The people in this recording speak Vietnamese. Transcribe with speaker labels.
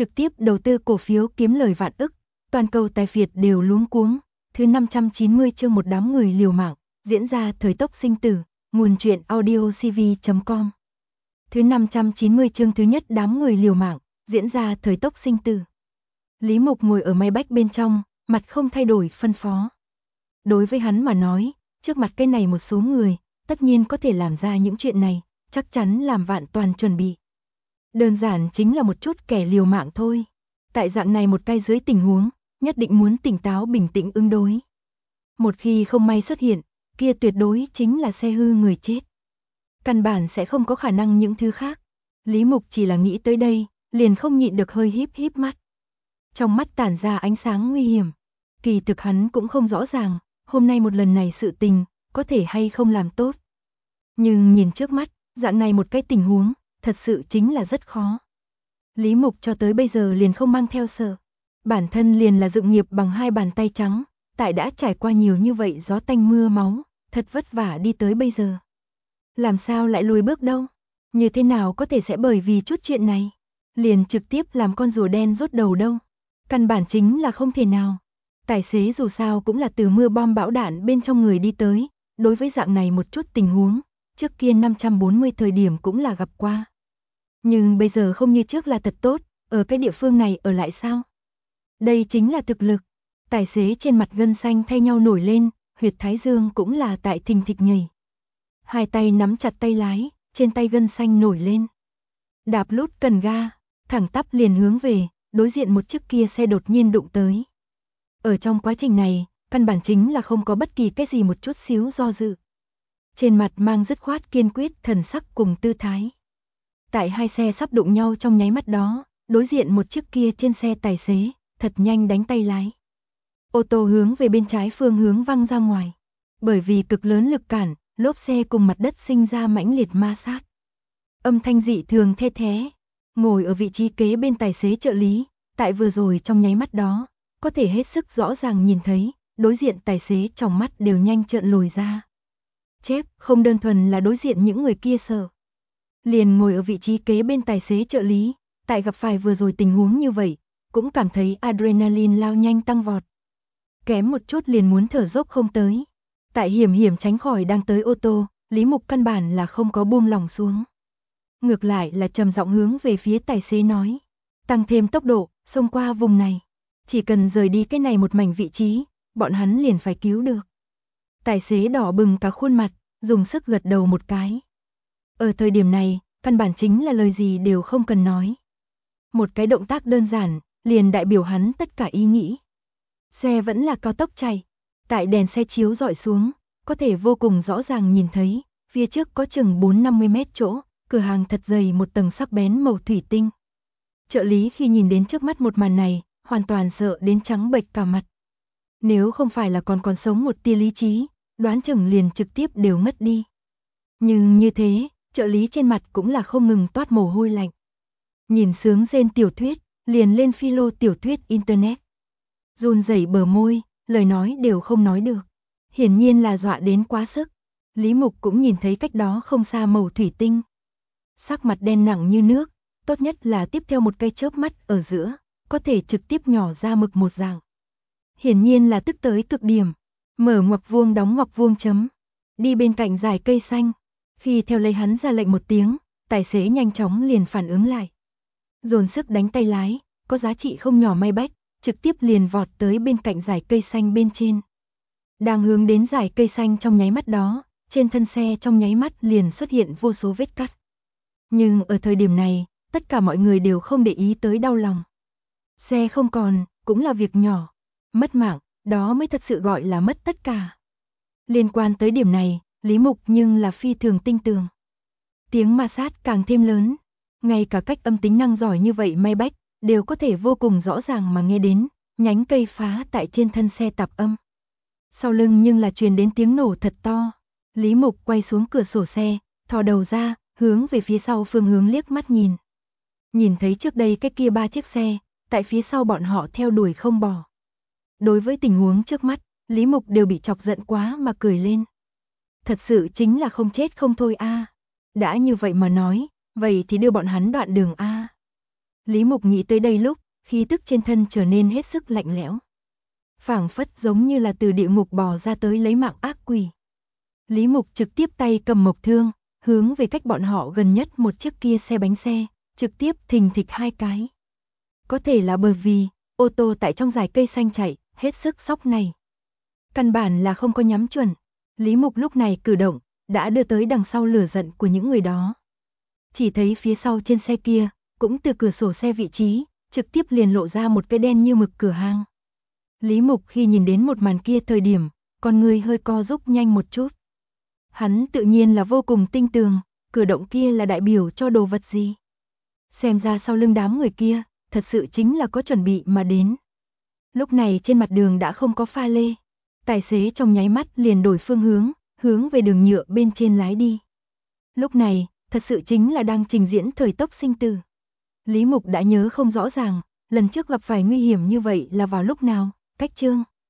Speaker 1: trực tiếp đầu tư cổ phiếu kiếm lời vạn ức, toàn cầu tài phiệt đều luống cuống. Thứ 590 chương một đám người liều mạng, diễn ra thời tốc sinh tử, nguồn truyện audiocv.com. Thứ 590 chương thứ nhất đám người liều mạng, diễn ra thời tốc sinh tử. Lý Mục ngồi ở máy bách bên trong, mặt không thay đổi phân phó. Đối với hắn mà nói, trước mặt cái này một số người, tất nhiên có thể làm ra những chuyện này, chắc chắn làm vạn toàn chuẩn bị. Đơn giản chính là một chút kẻ liều mạng thôi. Tại dạng này một cái dưới tình huống, nhất định muốn tỉnh táo bình tĩnh ứng đối. Một khi không may xuất hiện, kia tuyệt đối chính là xe hư người chết. Căn bản sẽ không có khả năng những thứ khác. Lý Mục chỉ là nghĩ tới đây, liền không nhịn được hơi híp híp mắt. Trong mắt tản ra ánh sáng nguy hiểm. Kỳ thực hắn cũng không rõ ràng, hôm nay một lần này sự tình, có thể hay không làm tốt. Nhưng nhìn trước mắt, dạng này một cái tình huống, thật sự chính là rất khó. Lý Mục cho tới bây giờ liền không mang theo sợ. Bản thân liền là dựng nghiệp bằng hai bàn tay trắng, tại đã trải qua nhiều như vậy gió tanh mưa máu, thật vất vả đi tới bây giờ. Làm sao lại lùi bước đâu? Như thế nào có thể sẽ bởi vì chút chuyện này, liền trực tiếp làm con rùa đen rốt đầu đâu? Căn bản chính là không thể nào. Tài xế dù sao cũng là từ mưa bom bão đạn bên trong người đi tới, đối với dạng này một chút tình huống, trước kia 540 thời điểm cũng là gặp qua. Nhưng bây giờ không như trước là thật tốt, ở cái địa phương này ở lại sao? Đây chính là thực lực. Tài xế trên mặt gân xanh thay nhau nổi lên, huyệt thái dương cũng là tại thình thịch nhảy. Hai tay nắm chặt tay lái, trên tay gân xanh nổi lên. Đạp lút cần ga, thẳng tắp liền hướng về, đối diện một chiếc kia xe đột nhiên đụng tới. Ở trong quá trình này, căn bản chính là không có bất kỳ cái gì một chút xíu do dự. Trên mặt mang dứt khoát kiên quyết thần sắc cùng tư thái. Tại hai xe sắp đụng nhau trong nháy mắt đó, đối diện một chiếc kia trên xe tài xế, thật nhanh đánh tay lái. Ô tô hướng về bên trái phương hướng văng ra ngoài. Bởi vì cực lớn lực cản, lốp xe cùng mặt đất sinh ra mãnh liệt ma sát. Âm thanh dị thường the thé. Ngồi ở vị trí kế bên tài xế trợ lý, tại vừa rồi trong nháy mắt đó, có thể hết sức rõ ràng nhìn thấy, đối diện tài xế trong mắt đều nhanh trợn lồi ra. Chép, không đơn thuần là đối diện những người kia sợ. Liền ngồi ở vị trí kế bên tài xế trợ lý, tại gặp phải vừa rồi tình huống như vậy, cũng cảm thấy adrenaline lao nhanh tăng vọt. Kém một chút liền muốn thở dốc không tới. Tại hiểm hiểm tránh khỏi đang tới ô tô, Lý Mục căn bản là không có buông lỏng xuống. Ngược lại là trầm giọng hướng về phía tài xế nói, tăng thêm tốc độ, xông qua vùng này. Chỉ cần rời đi cái này một mảnh vị trí, bọn hắn liền phải cứu được. Tài xế đỏ bừng cả khuôn mặt, dùng sức gật đầu một cái. Ở thời điểm này, căn bản chính là lời gì đều không cần nói. Một cái động tác đơn giản, liền đại biểu hắn tất cả ý nghĩ. Xe vẫn là cao tốc chạy, tại đèn xe chiếu rọi xuống, có thể vô cùng rõ ràng nhìn thấy, phía trước có chừng 4-50 mét chỗ, cửa hàng thật dày một tầng sắc bén màu thủy tinh. Trợ lý khi nhìn đến trước mắt một màn này, hoàn toàn sợ đến trắng bệch cả mặt. Nếu không phải là còn sống một tia lý trí, đoán chừng liền trực tiếp đều ngất đi. Nhưng như thế, trợ lý trên mặt cũng là không ngừng toát mồ hôi lạnh. Nhìn sướng rên tiểu thuyết, liền lên philo tiểu thuyết internet. Run rẩy bờ môi, lời nói đều không nói được. Hiển nhiên là dọa đến quá sức. Lý Mục cũng nhìn thấy cách đó không xa màu thủy tinh. Sắc mặt đen nặng như nước, tốt nhất là tiếp theo một cây chớp mắt ở giữa, có thể trực tiếp nhỏ ra mực một dạng. Hiển nhiên là tức tới cực điểm. Mở ngoặc vuông đóng ngoặc vuông chấm. Đi bên cạnh dải cây xanh. Khi theo lấy hắn ra lệnh một tiếng, tài xế nhanh chóng liền phản ứng lại. Dồn sức đánh tay lái, có giá trị không nhỏ may bách, trực tiếp liền vọt tới bên cạnh dải cây xanh bên trên. Đang hướng đến dải cây xanh trong nháy mắt đó, trên thân xe trong nháy mắt liền xuất hiện vô số vết cắt. Nhưng ở thời điểm này, tất cả mọi người đều không để ý tới đau lòng. Xe không còn, cũng là việc nhỏ. Mất mạng, đó mới thật sự gọi là mất tất cả. Liên quan tới điểm này, Lý Mục nhưng là phi thường tinh tường. Tiếng ma sát càng thêm lớn. Ngay cả cách âm tính năng giỏi như vậy may bách, đều có thể vô cùng rõ ràng mà nghe đến, nhánh cây phá tại trên thân xe tạp âm. Sau lưng nhưng là truyền đến tiếng nổ thật to. Lý Mục quay xuống cửa sổ xe, thò đầu ra, hướng về phía sau phương hướng liếc mắt nhìn. Nhìn thấy trước đây cái kia 3 chiếc xe, tại phía sau bọn họ theo đuổi không bỏ. Đối với tình huống trước mắt, Lý Mục đều bị chọc giận quá mà cười lên. Thật sự chính là không chết không thôi a. Đã như vậy mà nói, vậy thì đưa bọn hắn đoạn đường a. Lý Mục nghĩ tới đây lúc, khí tức trên thân trở nên hết sức lạnh lẽo. Phảng phất giống như là từ địa ngục bò ra tới lấy mạng ác quỷ. Lý Mục trực tiếp tay cầm mộc thương, hướng về cách bọn họ gần nhất một chiếc kia xe bánh xe, trực tiếp thình thịch 2 cái. Có thể là bởi vì, ô tô tại trong dải cây xanh chạy, hết sức sóc này. Căn bản là không có nhắm chuẩn. Lý Mục lúc này cử động, đã đưa tới đằng sau lửa giận của những người đó. Chỉ thấy phía sau trên xe kia, cũng từ cửa sổ xe vị trí, trực tiếp liền lộ ra một cái đen như mực cửa hang. Lý Mục khi nhìn đến một màn kia thời điểm, con người hơi co rúm nhanh một chút. Hắn tự nhiên là vô cùng tinh tường, cử động kia là đại biểu cho đồ vật gì. Xem ra sau lưng đám người kia, thật sự chính là có chuẩn bị mà đến. Lúc này trên mặt đường đã không có pha lê. Tài xế trong nháy mắt liền đổi phương hướng, hướng về đường nhựa bên trên lái đi. Lúc này, thật sự chính là đang trình diễn thời tốc sinh tử. Lý Mục đã nhớ không rõ ràng, lần trước gặp phải nguy hiểm như vậy là vào lúc nào, cách chương